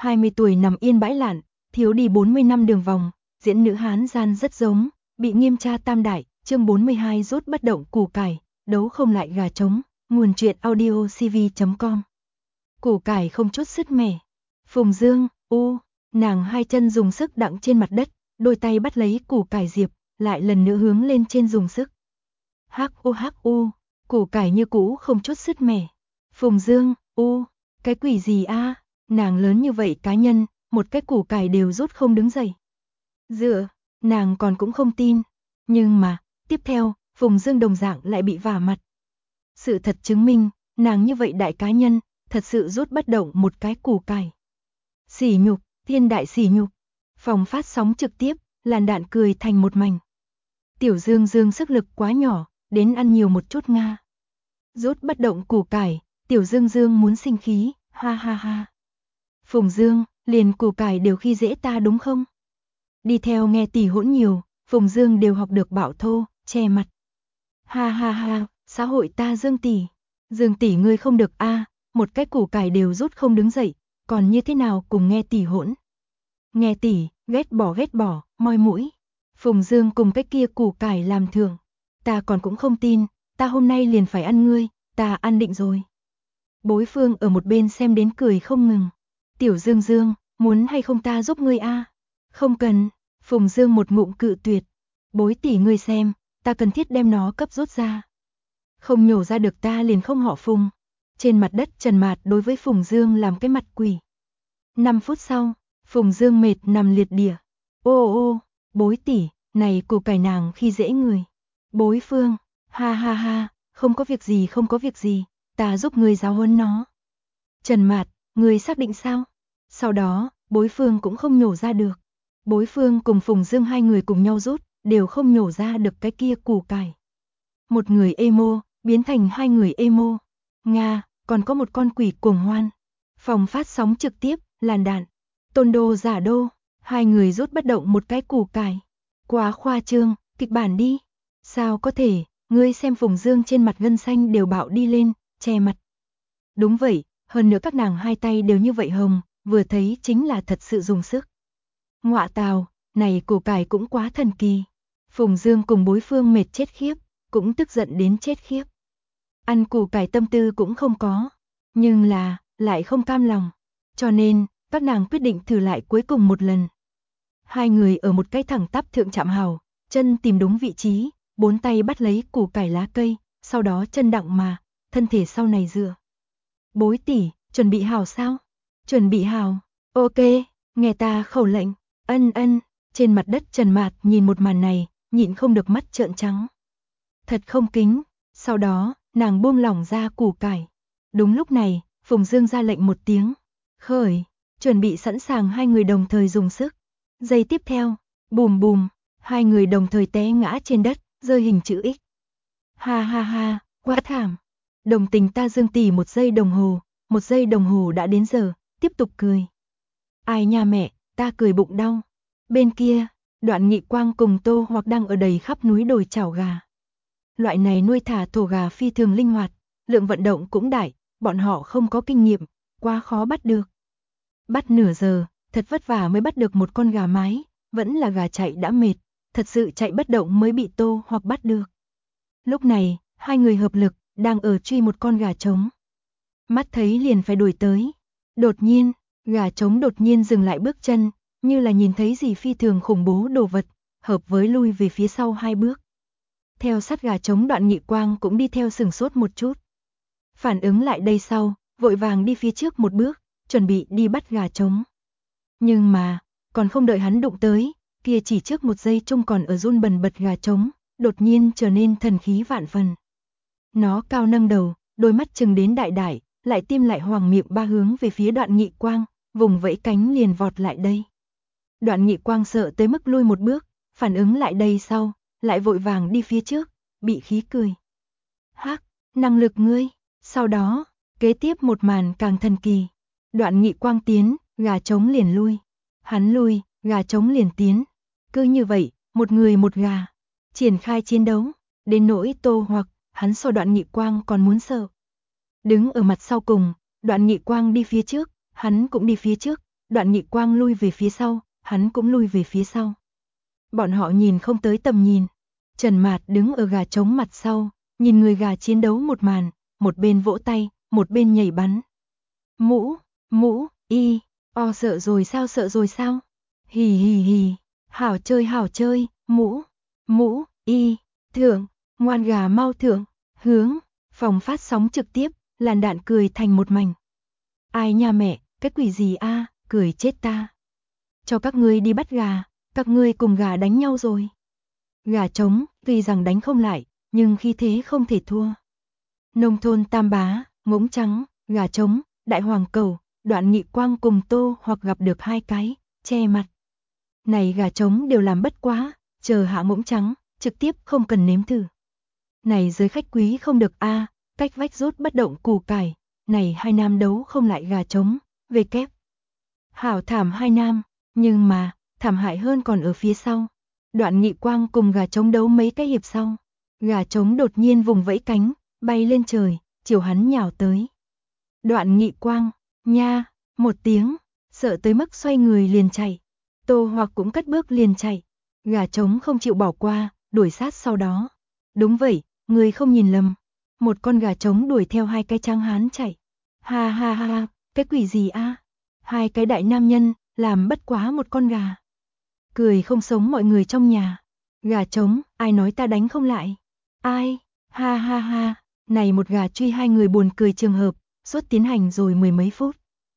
20 tuổi nằm yên bãi lạn, thiếu đi 40 năm đường vòng, diễn nữ Hán gian rất giống, bị nghiêm tra tam đại, chương 42 rút bất động củ cải, đấu không lại gà trống, nguồn truyện audio cv.com. Củ cải không chút sứt mẻ. Phùng Dương, nàng hai chân dùng sức đặng trên mặt đất, đôi tay bắt lấy củ cải diệp, lại lần nữa hướng lên trên dùng sức. Hắc u, củ cải như cũ không chút sứt mẻ. Phùng Dương, cái quỷ gì a? Nàng lớn như vậy cá nhân, một cái củ cải đều rút không đứng dậy. Nàng còn cũng không tin. Nhưng mà, tiếp theo, Phùng Dương đồng dạng lại bị vả mặt. Sự thật chứng minh, nàng như vậy đại cá nhân, thật sự rút bất động một cái củ cải. Sỉ nhục, thiên đại sỉ nhục. Phòng phát sóng trực tiếp, làn đạn cười thành một mảnh. Tiểu Dương Dương sức lực quá nhỏ, đến ăn nhiều một chút nga. Rút bất động củ cải, Tiểu Dương Dương muốn sinh khí, ha ha ha. Phùng Dương, liền củ cải đều khi dễ ta đúng không? Đi theo nghe tỷ hỗn nhiều, Phùng Dương đều học được bảo thô, che mặt. Ha ha ha, xã hội ta Dương tỷ ngươi không được a, một cái củ cải đều rút không đứng dậy, còn như thế nào cùng nghe tỷ hỗn? Nghe tỷ, ghét bỏ, moi mũi. Phùng Dương cùng cái kia củ cải làm thường. Ta còn cũng không tin, ta hôm nay liền phải ăn ngươi, ta ăn định rồi. Bối Phương ở một bên xem đến cười không ngừng. Tiểu Dương Dương, muốn hay không ta giúp ngươi a? Không cần, Phùng Dương một ngụm cự tuyệt. Bối tỷ ngươi xem, ta cần thiết đem nó cấp rút ra. Không nhổ ra được ta liền không họ Phùng. Trên mặt đất Trần Mạt đối với Phùng Dương làm cái mặt quỷ. 5 phút sau, Phùng Dương mệt nằm liệt đỉa. Bối tỷ, này củ cải nàng khi dễ người. Bối Phương, ha ha ha, không có việc gì, ta giúp ngươi giáo huấn nó. Trần Mạt, ngươi xác định sao? Sau đó, Bối Phương cũng không nhổ ra được. Bối Phương cùng Phùng Dương hai người cùng nhau rút, đều không nhổ ra được cái kia củ cải. Một người emo, biến thành hai người emo. Nga, còn có một con quỷ cuồng hoan. Phòng phát sóng trực tiếp, làn đạn. Tôn Đô giả đô, hai người rút bất động một cái củ cải. Quá khoa trương, kịch bản đi. Sao có thể, ngươi xem Phùng Dương trên mặt gân xanh đều bạo đi lên, che mặt. Đúng vậy, hơn nữa các nàng hai tay đều như vậy hồng, vừa thấy chính là thật sự dùng sức. Ngọa tào, này củ cải cũng quá thần kỳ. Phùng Dương cùng Bối Phương mệt chết khiếp, cũng tức giận đến chết khiếp. Ăn củ cải tâm tư cũng không có, nhưng là, lại không cam lòng. Cho nên, các nàng quyết định thử lại cuối cùng một lần. Hai người ở một cái thẳng tắp thượng chạm hào, chân tìm đúng vị trí, bốn tay bắt lấy củ cải lá cây, sau đó chân đặng mà, thân thể sau này dựa. Bối tỷ, chuẩn bị hào sao? Chuẩn bị hào, ok, nghe ta khẩu lệnh, ân, trên mặt đất Trần Mạt nhìn một màn này, nhịn không được mắt trợn trắng. Thật không kính, sau đó, nàng buông lỏng ra củ cải. Đúng lúc này, Phùng Dương ra lệnh một tiếng, khởi, chuẩn bị sẵn sàng hai người đồng thời dùng sức. Giây tiếp theo, bùm, hai người đồng thời té ngã trên đất, rơi hình chữ X. Ha ha ha, quá thảm. Đồng tình ta Dương tỷ một giây đồng hồ đã đến giờ, tiếp tục cười. Ai nha mẹ, ta cười bụng đau. Bên kia, Đoạn Nghị Quang cùng Tô Hoặc đang ở đầy khắp núi đồi chảo gà. Loại này nuôi thả thổ gà phi thường linh hoạt, lượng vận động cũng đại, bọn họ không có kinh nghiệm, quá khó bắt được. Bắt nửa giờ, thật vất vả mới bắt được một con gà mái, vẫn là gà chạy đã mệt, thật sự chạy bất động mới bị Tô Hoặc bắt được. Lúc này, hai người hợp lực, đang ở truy một con gà trống. Mắt thấy liền phải đuổi tới. Đột nhiên, gà trống đột nhiên dừng lại bước chân, như là nhìn thấy gì phi thường khủng bố đồ vật, hợp với lui về phía sau hai bước. Theo sát gà trống Đoạn Nghị Quang cũng đi theo sừng sốt một chút. Phản ứng lại đây sau, vội vàng đi phía trước một bước, chuẩn bị đi bắt gà trống. Nhưng mà, còn không đợi hắn đụng tới, kia chỉ trước một giây trông còn ở run bần bật gà trống, đột nhiên trở nên thần khí vạn phần. Nó cao nâng đầu, đôi mắt trừng đến đại đại, lại tim lại hoàng miệng ba hướng về phía Đoạn Nghị Quang, vùng vẫy cánh liền vọt lại đây. Đoạn Nghị Quang sợ tới mức lui một bước, phản ứng lại đây sau, lại vội vàng đi phía trước, bị khí cười. Hắc, năng lực ngươi, sau đó, kế tiếp một màn càng thần kỳ. Đoạn Nghị Quang tiến, gà trống liền lui. Hắn lui, gà trống liền tiến. Cứ như vậy, một người một gà, triển khai chiến đấu, đến nỗi Tô Hoặc, hắn so Đoạn Nghị Quang còn muốn sợ. Đứng ở mặt sau cùng, Đoạn Nghị Quang đi phía trước, hắn cũng đi phía trước, Đoạn Nghị Quang lui về phía sau, hắn cũng lui về phía sau. Bọn họ nhìn không tới tầm nhìn. Trần Mạt đứng ở gà trống mặt sau, nhìn người gà chiến đấu một màn, một bên vỗ tay, một bên nhảy bắn. Mũ, y, sợ rồi sao? Hì hì hì, hảo chơi, mũ, y, thượng, ngoan gà mau thượng, hướng, phòng phát sóng trực tiếp, làn đạn cười thành một mảnh. Ai nha mẹ, cái quỷ gì a, cười chết ta. Cho các ngươi đi bắt gà, các ngươi cùng gà đánh nhau rồi. Gà trống, tuy rằng đánh không lại, nhưng khi thế không thể thua. Nông thôn Tam Bá, Ngỗng Trắng, gà trống, Đại Hoàng Cầu, Đoạn Nghị Quang cùng Tô hoặc gặp được hai cái, che mặt. Này gà trống đều làm bất quá, chờ hạ Ngỗng Trắng, trực tiếp không cần nếm thử. Này giới khách quý không được a, cách vách rút bất động củ cải, này hai nam đấu không lại gà trống, về kép. Hảo thảm hai nam, nhưng mà, thảm hại hơn còn ở phía sau. Đoạn Nghị Quang cùng gà trống đấu mấy cái hiệp sau. Gà trống đột nhiên vùng vẫy cánh, bay lên trời, chiều hắn nhào tới. Đoạn Nghị Quang, nha, một tiếng, sợ tới mức xoay người liền chạy. Tô hoặc cũng cất bước liền chạy. Gà trống không chịu bỏ qua, đuổi sát sau đó. Đúng vậy, người không nhìn lầm. Một con gà trống đuổi theo hai cái tráng hán chạy. Ha ha ha, cái quỷ gì a? Hai cái đại nam nhân, làm bất quá một con gà. Cười không sống mọi người trong nhà. Gà trống, ai nói ta đánh không lại? Ai? Ha ha ha, này một gà truy hai người buồn cười trường hợp, suốt tiến hành rồi mười mấy phút.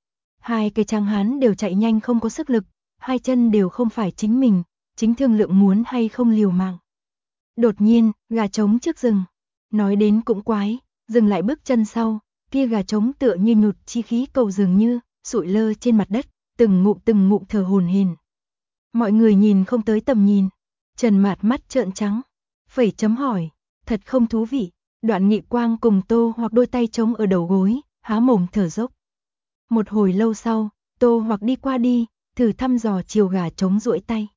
Hai cái tráng hán đều chạy nhanh không có sức lực, hai chân đều không phải chính mình, chính thương lượng muốn hay không liều mạng. Đột nhiên, gà trống trước rừng. Nói đến cũng quái, dừng lại bước chân sau, kia gà trống tựa như nhụt chi khí cầu dường như, sụi lơ trên mặt đất, từng ngụm thở hổn hển. Mọi người nhìn không tới tầm nhìn. Trần Mạt mắt trợn trắng, phẩy chấm hỏi, thật không thú vị. Đoạn Nghị Quang cùng Tô hoặc đôi tay trống ở đầu gối, há mồm thở dốc. Một hồi lâu sau, Tô hoặc đi qua đi, thử thăm dò chiều gà trống duỗi tay.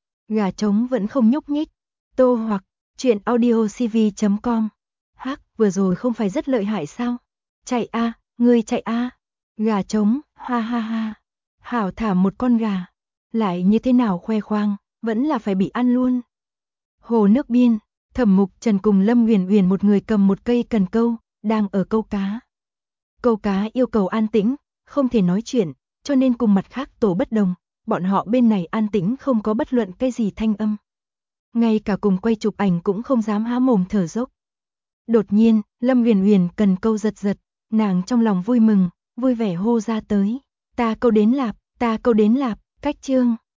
Gà trống vẫn không nhúc nhích. Tô hoặc, chuyện audiocv.com. Hắc, vừa rồi không phải rất lợi hại sao? Chạy a, ngươi chạy a. Gà trống, ha ha ha. Hảo thả một con gà. Lại như thế nào khoe khoang, vẫn là phải bị ăn luôn. Hồ nước biên, Thẩm Mục Trần cùng Lâm Uyển Uyển một người cầm một cây cần câu, đang ở câu cá. Câu cá yêu cầu an tĩnh, không thể nói chuyện, cho nên cùng mặt khác tổ bất đồng, bọn họ bên này an tĩnh không có bất luận cái gì thanh âm. Ngay cả cùng quay chụp ảnh cũng không dám há mồm thở dốc. Đột nhiên, Lâm Uyển Uyển cần câu giật giật, nàng trong lòng vui mừng, vui vẻ hô ra tới. Ta câu đến lạp, cách chương.